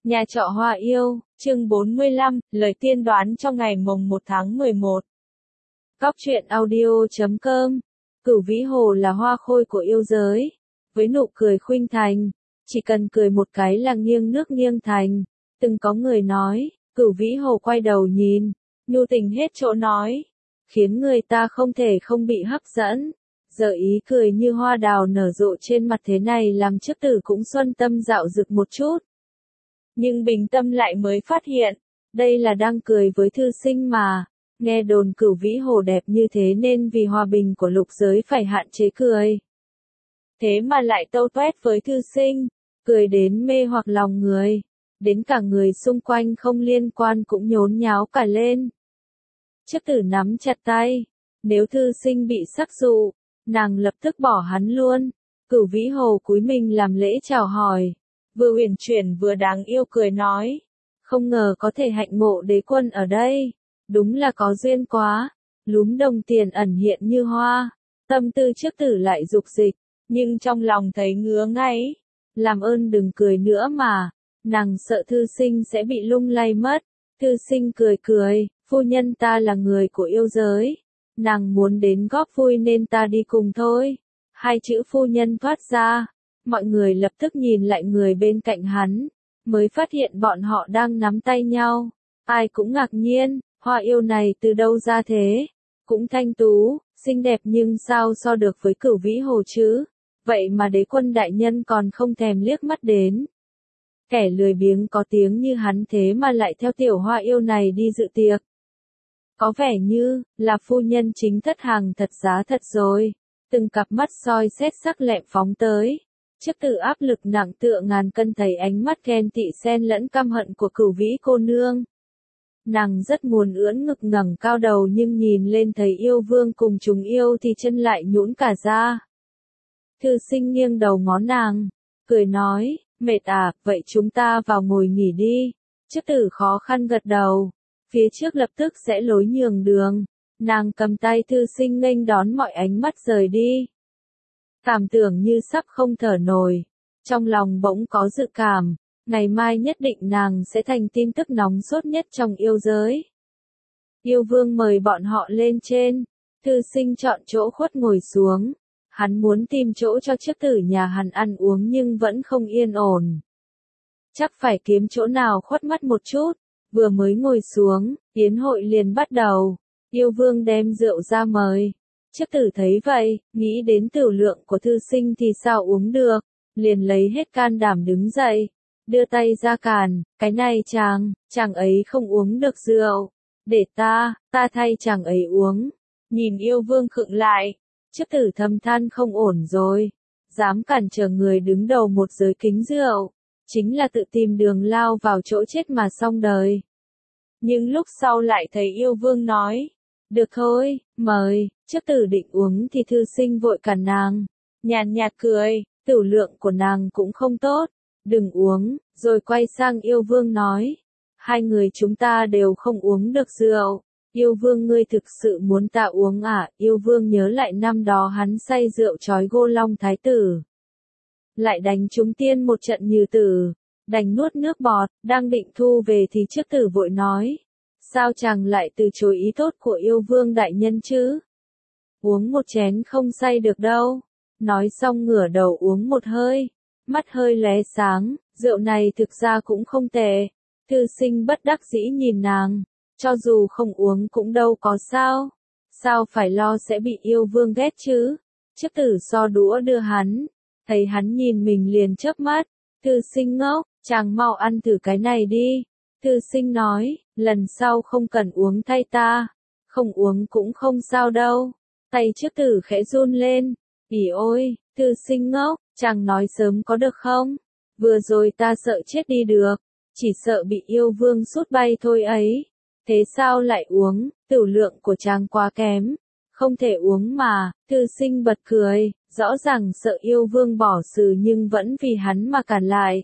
Nhà trọ Hoa Yêu, chương 45, lời tiên đoán cho ngày mồng 1 tháng 11. Góc truyện audio.com. Cửu Vĩ Hồ là hoa khôi của yêu giới. Với nụ cười khuynh thành, chỉ cần cười một cái là nghiêng nước nghiêng thành. Từng có người nói, Cửu Vĩ Hồ quay đầu nhìn, nhu tình hết chỗ nói, khiến người ta không thể không bị hấp dẫn. Giờ ý cười như hoa đào nở rộ trên mặt thế này làm chức tử cũng xuân tâm dạo dực một chút. Nhưng bình tâm lại mới phát hiện, đây là đang cười với thư sinh mà, nghe đồn Cửu Vĩ Hồ đẹp như thế nên vì hòa bình của lục giới phải hạn chế cười. Thế mà lại tâu toét với thư sinh, cười đến mê hoặc lòng người, đến cả người xung quanh không liên quan cũng nhốn nháo cả lên. Chức tử nắm chặt tay, nếu thư sinh bị sắc dụ, nàng lập tức bỏ hắn luôn. Cửu Vĩ Hồ cúi mình làm lễ chào hỏi, vừa uyển chuyển vừa đáng yêu cười nói, không ngờ có thể hạnh ngộ đế quân ở đây, đúng là có duyên quá. Lúm đồng tiền ẩn hiện như hoa, tâm tư chức tử lại dục dịch, nhưng trong lòng thấy ngứa ngáy. Làm ơn đừng cười nữa mà, nàng sợ thư sinh sẽ bị lung lay mất. Thư sinh cười cười, phu nhân ta là người của yêu giới, nàng muốn đến góp vui nên ta đi cùng thôi. Hai chữ phu nhân thoát ra, mọi người lập tức nhìn lại người bên cạnh hắn, mới phát hiện bọn họ đang nắm tay nhau. Ai cũng ngạc nhiên, Hoa Yêu này từ đâu ra thế? Cũng thanh tú, xinh đẹp nhưng sao so được với Cửu Vĩ Hồ chứ? Vậy mà đế quân đại nhân còn không thèm liếc mắt đến. Kẻ lười biếng có tiếng như hắn thế mà lại theo tiểu Hoa Yêu này đi dự tiệc. Có vẻ như là phu nhân chính thất hàng thật giá thật rồi. Từng cặp mắt soi xét sắc lẹm phóng tới. Chức tử áp lực nặng tựa ngàn cân thấy ánh mắt ghen tị xen lẫn căm hận của Cửu Vĩ cô nương. Nàng rất muốn ưỡn ngực ngẩng cao đầu nhưng nhìn lên thấy yêu vương cùng chúng yêu thì chân lại nhũn cả ra. Thư sinh nghiêng đầu ngó nàng, cười nói, mệt à, vậy chúng ta vào ngồi nghỉ đi. Chức tử khó khăn gật đầu, phía trước lập tức sẽ lối nhường đường. Nàng cầm tay thư sinh nghênh đón mọi ánh mắt rời đi. Cảm tưởng như sắp không thở nổi, trong lòng bỗng có dự cảm, ngày mai nhất định nàng sẽ thành tin tức nóng sốt nhất trong yêu giới. Yêu vương mời bọn họ lên trên, thư sinh chọn chỗ khuất ngồi xuống, hắn muốn tìm chỗ cho chức tử nhà hắn ăn uống nhưng vẫn không yên ổn. Chắc phải kiếm chỗ nào khuất mắt một chút, vừa mới ngồi xuống, yến hội liền bắt đầu. Yêu vương đem rượu ra mời. Chức tử thấy vậy, nghĩ đến tiểu lượng của thư sinh thì sao uống được, liền lấy hết can đảm đứng dậy, đưa tay ra càn, cái này chàng ấy không uống được rượu, để ta thay chàng ấy uống. Nhìn yêu vương khựng lại, chức tử thầm than không ổn rồi, dám cản trở người đứng đầu một giới kính rượu, chính là tự tìm đường lao vào chỗ chết mà xong đời. Nhưng lúc sau lại thấy yêu vương nói, được thôi, mời. Chức tử định uống thì thư sinh vội cản nàng, nhàn nhạt cười, tiểu lượng của nàng cũng không tốt, đừng uống, rồi quay sang yêu vương nói, hai người chúng ta đều không uống được rượu, yêu vương ngươi thực sự muốn ta uống à? Yêu vương nhớ lại năm đó hắn say rượu trói Gô Long thái tử, lại đánh trúng tiên một trận như tử, đành nuốt nước bọt, đang định thu về thì chức tử vội nói, sao chàng lại từ chối ý tốt của yêu vương đại nhân chứ? Uống một chén không say được đâu. Nói xong ngửa đầu uống một hơi, mắt hơi lóe sáng, rượu này thực ra cũng không tệ. Thư sinh bất đắc dĩ nhìn nàng, cho dù không uống cũng đâu có sao. Sao phải lo sẽ bị yêu vương ghét chứ? Chức tử so đũa đưa hắn, thấy hắn nhìn mình liền chớp mắt. Thư sinh ngốc, chàng mau ăn thử cái này đi. Thư sinh nói, lần sau không cần uống thay ta, không uống cũng không sao đâu. Tay chức tử khẽ run lên, ỉ ôi, thư sinh ngốc, chàng nói sớm có được không? Vừa rồi ta sợ chết đi được, chỉ sợ bị yêu vương sút bay thôi ấy. Thế sao lại uống, tiểu lượng của chàng quá kém, không thể uống mà. Thư sinh bật cười, rõ ràng sợ yêu vương bỏ xử nhưng vẫn vì hắn mà cản lại.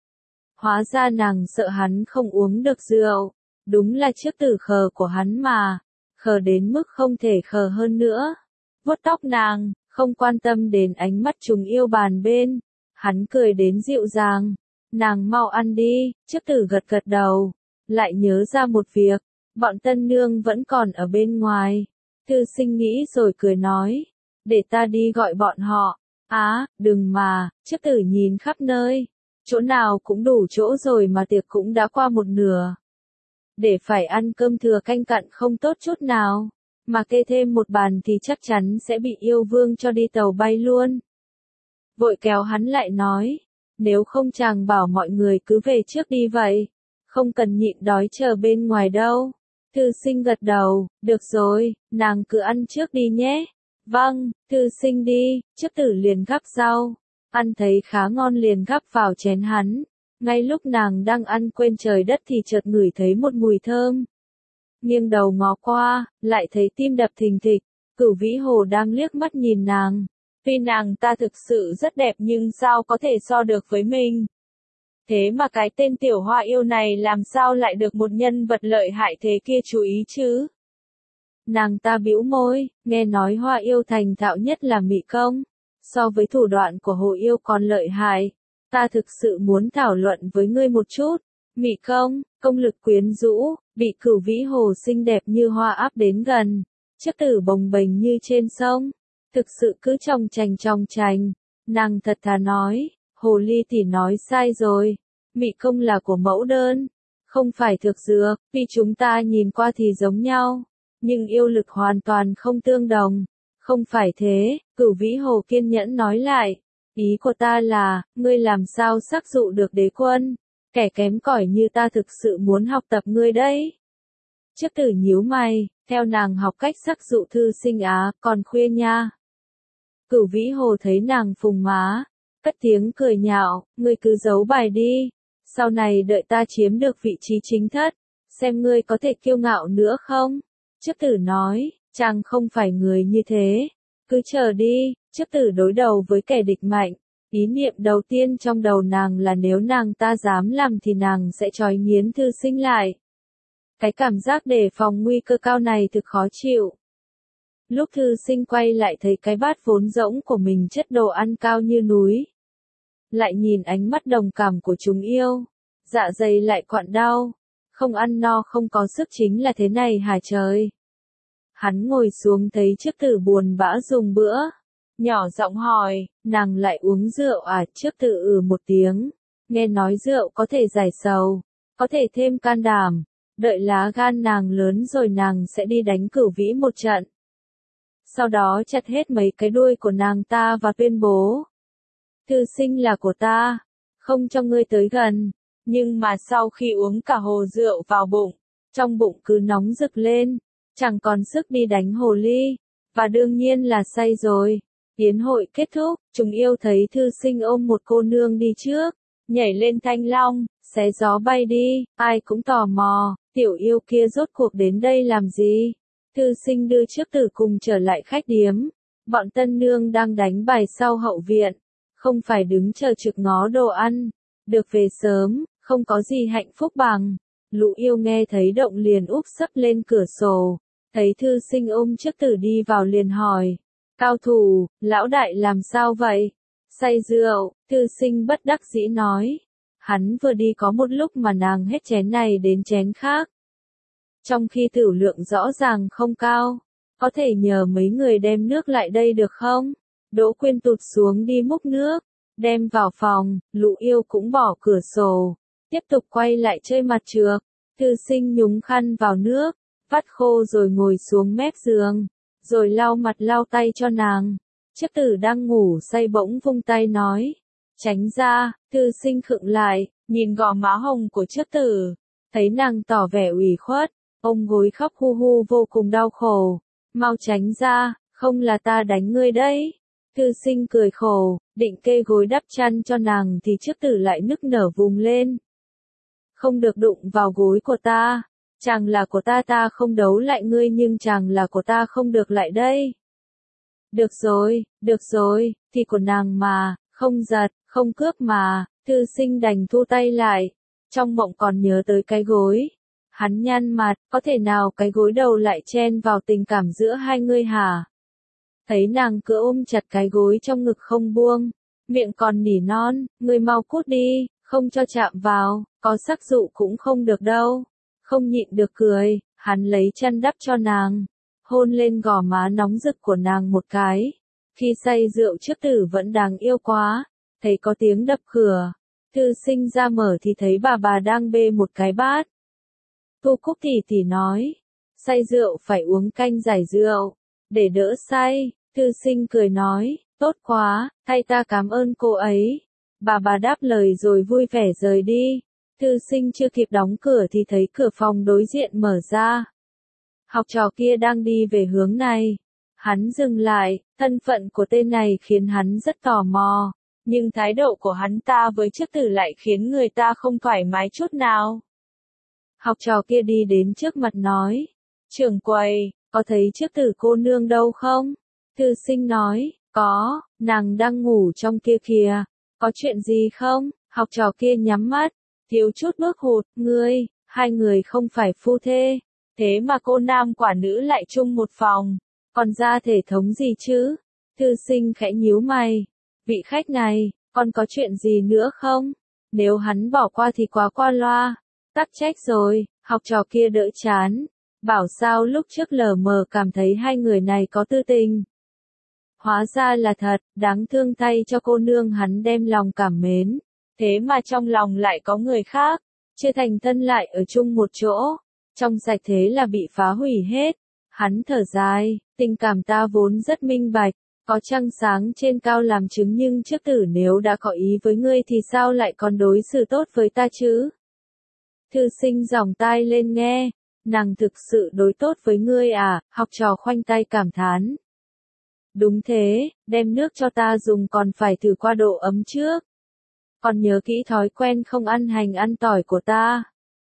Hóa ra nàng sợ hắn không uống được rượu, đúng là chức tử khờ của hắn mà. Khờ đến mức không thể khờ hơn nữa. Vuốt tóc nàng, không quan tâm đến ánh mắt chúng yêu bàn bên. Hắn cười đến dịu dàng, Nàng mau ăn đi, chức tử gật gật đầu. Lại nhớ ra một việc, bọn tân nương vẫn còn ở bên ngoài. Thư sinh nghĩ rồi cười nói, để ta đi gọi bọn họ. Đừng mà, chức tử nhìn khắp nơi. Chỗ nào cũng đủ chỗ rồi mà tiệc cũng đã qua một nửa. Để phải ăn cơm thừa canh cặn không tốt chút nào. Mà kê thêm một bàn thì chắc chắn sẽ bị yêu vương cho đi tàu bay luôn. Vội kéo hắn lại nói, nếu không chàng bảo mọi người cứ về trước đi vậy. Không cần nhịn đói chờ bên ngoài đâu. Thư sinh gật đầu, được rồi, nàng cứ ăn trước đi nhé. Vâng, thư sinh đi, chức tử liền gắp rau. Ăn thấy khá ngon liền gắp vào chén hắn. Ngay lúc nàng đang ăn quên trời đất thì chợt ngửi thấy một mùi thơm. Nghiêng đầu ngó qua, lại thấy tim đập thình thịch. Cửu Vĩ Hồ đang liếc mắt nhìn nàng. Tuy nàng ta thực sự rất đẹp nhưng sao có thể so được với mình. Thế mà cái tên tiểu hoa yêu này làm sao lại được một nhân vật lợi hại thế kia chú ý chứ? Nàng ta bĩu môi, nghe nói hoa yêu thành thạo nhất là mị công. So với thủ đoạn của hồ yêu còn lợi hại. Ta thực sự muốn thảo luận với ngươi một chút. Mị công, công lực quyến rũ, bị Cửu Vĩ Hồ xinh đẹp như hoa áp đến gần. Chức tử bồng bềnh như trên sông. Thực sự cứ trong chành. Nàng thật thà nói, Hồ Ly tỷ nói sai rồi. Mị công là của mẫu đơn, không phải thực dược, vì chúng ta nhìn qua thì giống nhau. Nhưng yêu lực hoàn toàn không tương đồng. Không phải thế, Cửu Vĩ Hồ kiên nhẫn nói lại. Ý của ta là, ngươi làm sao sắc dụ được đế quân. Kẻ kém cỏi như ta thực sự muốn học tập ngươi đấy. Chức tử nhíu mày, theo nàng học cách sắc dụ thư sinh còn khuya nha. Cửu Vĩ Hồ thấy nàng phùng má, cất tiếng cười nhạo, ngươi cứ giấu bài đi. Sau này đợi ta chiếm được vị trí chính thất, xem ngươi có thể kiêu ngạo nữa không? Chức tử nói, chàng không phải người như thế. Cứ chờ đi, chức tử đối đầu với kẻ địch mạnh. Ý niệm đầu tiên trong đầu nàng là nếu nàng ta dám làm thì nàng sẽ trói nghiến thư sinh lại. Cái cảm giác đề phòng nguy cơ cao này thực khó chịu. Lúc thư sinh quay lại thấy cái bát vốn rỗng của mình chất đồ ăn cao như núi. Lại nhìn ánh mắt đồng cảm của chúng yêu. Dạ dày lại quặn đau. Không ăn no không có sức chính là thế này hả trời. Hắn ngồi xuống thấy chức tử buồn bã dùng bữa. Nhỏ giọng hỏi, nàng lại uống rượu chức tử một tiếng. Nghe nói rượu có thể giải sầu, có thể thêm can đảm. Đợi lá gan nàng lớn rồi nàng sẽ đi đánh Cửu Vĩ một trận. Sau đó chặt hết mấy cái đuôi của nàng ta và tuyên bố. Thư sinh là của ta, không cho ngươi tới gần. Nhưng mà sau khi uống cả hồ rượu vào bụng, trong bụng cứ nóng rực lên, chẳng còn sức đi đánh hồ ly. Và đương nhiên là say rồi. Yến hội kết thúc, chúng yêu thấy thư sinh ôm một cô nương đi trước, nhảy lên thanh long, xé gió bay đi, ai cũng tò mò, tiểu yêu kia rốt cuộc đến đây làm gì? Thư sinh đưa chức tử cùng trở lại khách điếm, bọn tân nương đang đánh bài sau hậu viện, không phải đứng chờ trực ngó đồ ăn, được về sớm, không có gì hạnh phúc bằng. Lũ yêu nghe thấy động liền úp sấp lên cửa sổ, thấy thư sinh ôm chức tử đi vào liền hỏi. Cao thủ, lão đại làm sao vậy? Say rượu, thư sinh bất đắc dĩ nói. Hắn vừa đi có một lúc mà nàng hết chén này đến chén khác. Trong khi tửu lượng rõ ràng không cao, có thể nhờ mấy người đem nước lại đây được không? Đỗ Quyên tụt xuống đi múc nước, đem vào phòng, lũ yêu cũng bỏ cửa sổ, tiếp tục quay lại chơi mặt trược. Thư sinh nhúng khăn vào nước, vắt khô rồi ngồi xuống mép giường, rồi lau mặt lau tay cho nàng. Chức tử đang ngủ say bỗng vung tay nói, tránh ra. Thư sinh khựng lại, nhìn gò má hồng của chức tử, thấy nàng tỏ vẻ ủy khuất, ôm gối khóc hu hu vô cùng đau khổ. Mau tránh ra, không là ta đánh ngươi đấy. Thư sinh cười khổ, định kê gối đắp chăn cho nàng thì chức tử lại nức nở vùng lên. Không được đụng vào gối của ta. Chàng là của ta, ta không đấu lại ngươi, nhưng chàng là của ta không được lại đây. Được rồi, thì của nàng mà, không giật, không cướp mà. Thư sinh đành thu tay lại. Trong mộng còn nhớ tới cái gối. Hắn nhăn mặt, có thể nào cái gối đầu lại chen vào tình cảm giữa hai ngươi hả? Thấy nàng cứ ôm chặt cái gối trong ngực không buông, miệng còn nỉ non, ngươi mau cút đi, không cho chạm vào, có sắc dụ cũng không được đâu. Không nhịn được cười, hắn lấy chăn đắp cho nàng, hôn lên gò má nóng rực của nàng một cái. Khi say rượu trước tử vẫn đáng yêu quá, thấy có tiếng đập cửa. Thư sinh ra mở thì thấy bà đang bê một cái bát. Thu Cúc tỉ nói, say rượu phải uống canh giải rượu, để đỡ say. Thư sinh cười nói, tốt quá, thay ta cảm ơn cô ấy. Bà đáp lời rồi vui vẻ rời đi. Thư sinh chưa kịp đóng cửa thì thấy cửa phòng đối diện mở ra. Học trò kia đang đi về hướng này. Hắn dừng lại, thân phận của tên này khiến hắn rất tò mò. Nhưng thái độ của hắn ta với chức tử lại khiến người ta không thoải mái chút nào. Học trò kia đi đến trước mặt nói, trưởng quầy, có thấy chức tử cô nương đâu không? Thư sinh nói, có, nàng đang ngủ trong kia kìa, có chuyện gì không? Học trò kia nhắm mắt, thiếu chút nước hụt, hai người không phải phu thê, thế mà cô nam quả nữ lại chung một phòng, còn ra thể thống gì chứ? Thư sinh khẽ nhíu mày, vị khách này, còn có chuyện gì nữa không? Nếu hắn bỏ qua thì quá qua loa, tắc trách rồi. Học trò kia đỡ chán, bảo sao lúc trước lờ mờ cảm thấy hai người này có tư tình. Hóa ra là thật, đáng thương thay cho cô nương hắn đem lòng cảm mến, thế mà trong lòng lại có người khác, chưa thành thân lại ở chung một chỗ, trong sạch thế là bị phá hủy hết. Hắn thở dài, tình cảm ta vốn rất minh bạch, có trăng sáng trên cao làm chứng, nhưng trước tử nếu đã có ý với ngươi thì sao lại còn đối xử tốt với ta chứ? Thư sinh giòng tai lên nghe, nàng thực sự đối tốt với ngươi à? Học trò khoanh tay cảm thán. Đúng thế, đem nước cho ta dùng còn phải thử qua độ ấm trước. Còn nhớ kỹ thói quen không ăn hành ăn tỏi của ta.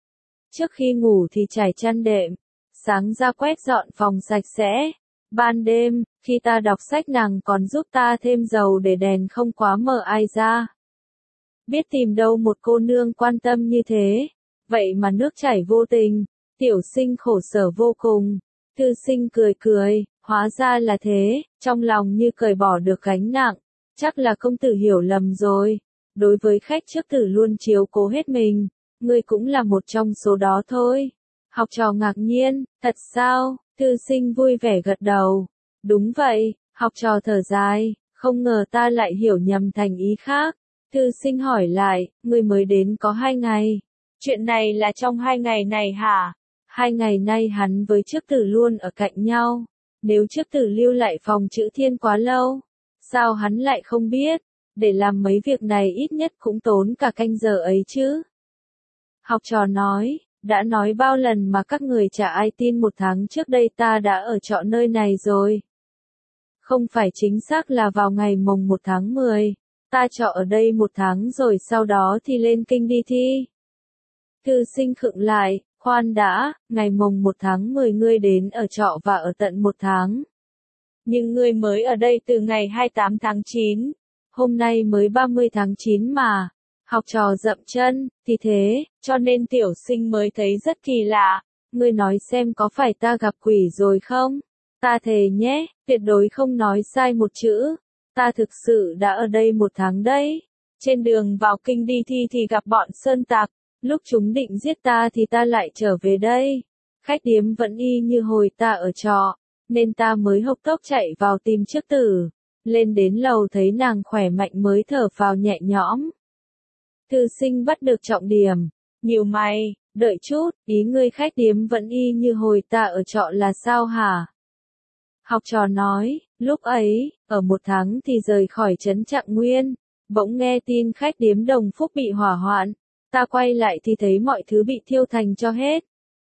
Trước khi ngủ thì trải chăn đệm, sáng ra quét dọn phòng sạch sẽ. Ban đêm, khi ta đọc sách nàng còn giúp ta thêm dầu để đèn không quá mờ ai ra. Biết tìm đâu một cô nương quan tâm như thế. Vậy mà nước chảy vô tình, tiểu sinh khổ sở vô cùng. Thư sinh cười, hóa ra là thế, trong lòng như cởi bỏ được gánh nặng. Chắc là công tử hiểu lầm rồi. Đối với khách trước tử luôn chiếu cố hết mình, ngươi cũng là một trong số đó thôi. Học trò ngạc nhiên, thật sao? Thư sinh vui vẻ gật đầu. Đúng vậy, học trò thở dài, không ngờ ta lại hiểu nhầm thành ý khác. Thư sinh hỏi lại, ngươi mới đến có 2 ngày. Chuyện này là trong 2 ngày này hả? 2 ngày nay hắn với chức tử luôn ở cạnh nhau. Nếu chức tử lưu lại phòng chữ thiên quá lâu, sao hắn lại không biết? Để làm mấy việc này ít nhất cũng tốn cả canh giờ ấy chứ. Học trò nói, đã nói bao lần mà các người chả ai tin, 1 tháng trước đây ta đã ở trọ nơi này rồi. Không phải, chính xác là vào ngày mồng 1 tháng 10, ta trọ ở đây 1 tháng rồi sau đó thì lên kinh đi thi. Thư sinh khựng lại, khoan đã, ngày mồng 1 tháng 10 ngươi đến ở trọ và ở tận 1 tháng. Nhưng ngươi mới ở đây từ ngày 28 tháng 9, hôm nay mới 30 tháng 9 mà. Học trò dậm chân, thì thế, cho nên tiểu sinh mới thấy rất kỳ lạ. Ngươi nói xem có phải ta gặp quỷ rồi không? Ta thề nhé, tuyệt đối không nói sai một chữ. Ta thực sự đã ở đây 1 tháng đấy. Trên đường vào kinh đi thi thì gặp bọn sơn tặc. Lúc chúng định giết ta thì ta lại trở về đây. Khách điếm vẫn y như hồi ta ở trọ, nên ta mới hộc tốc chạy vào tìm chức tử. Lên đến lầu thấy nàng khỏe mạnh mới thở phào nhẹ nhõm. Thư sinh bắt được trọng điểm, nhíu mày, đợi chút, ý ngươi khách điếm vẫn y như hồi ta ở trọ là sao hả? Học trò nói, lúc ấy, ở 1 tháng thì rời khỏi trấn Trạng Nguyên, bỗng nghe tin khách điếm Đồng Phúc bị hỏa hoạn, ta quay lại thì thấy mọi thứ bị thiêu thành tro hết.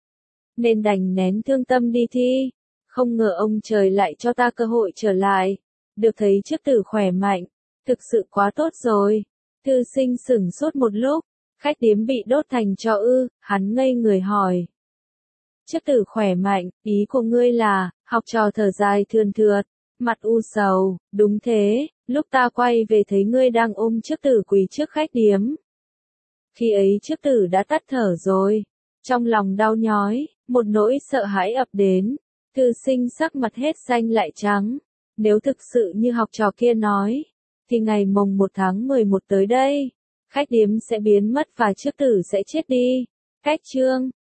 Nên đành nén thương tâm đi thi, không ngờ ông trời lại cho ta cơ hội trở lại, được thấy chức tử khỏe mạnh, thực sự quá tốt rồi. Thư sinh sửng sốt một lúc, khách điếm bị đốt thành tro ư? Hắn ngây người hỏi. Chức tử khỏe mạnh, ý của ngươi là? Học trò thở dài thườn thượt, mặt u sầu, đúng thế, lúc ta quay về thấy ngươi đang ôm chức tử quỳ trước khách điếm. Khi ấy chức tử đã tắt thở rồi, trong lòng đau nhói, một nỗi sợ hãi ập đến. Thư sinh sắc mặt hết xanh lại trắng, nếu thực sự như học trò kia nói, thì ngày mồng 1 tháng 11 tới đây, Khách điếm sẽ biến mất và chức tử sẽ chết đi. Cách chương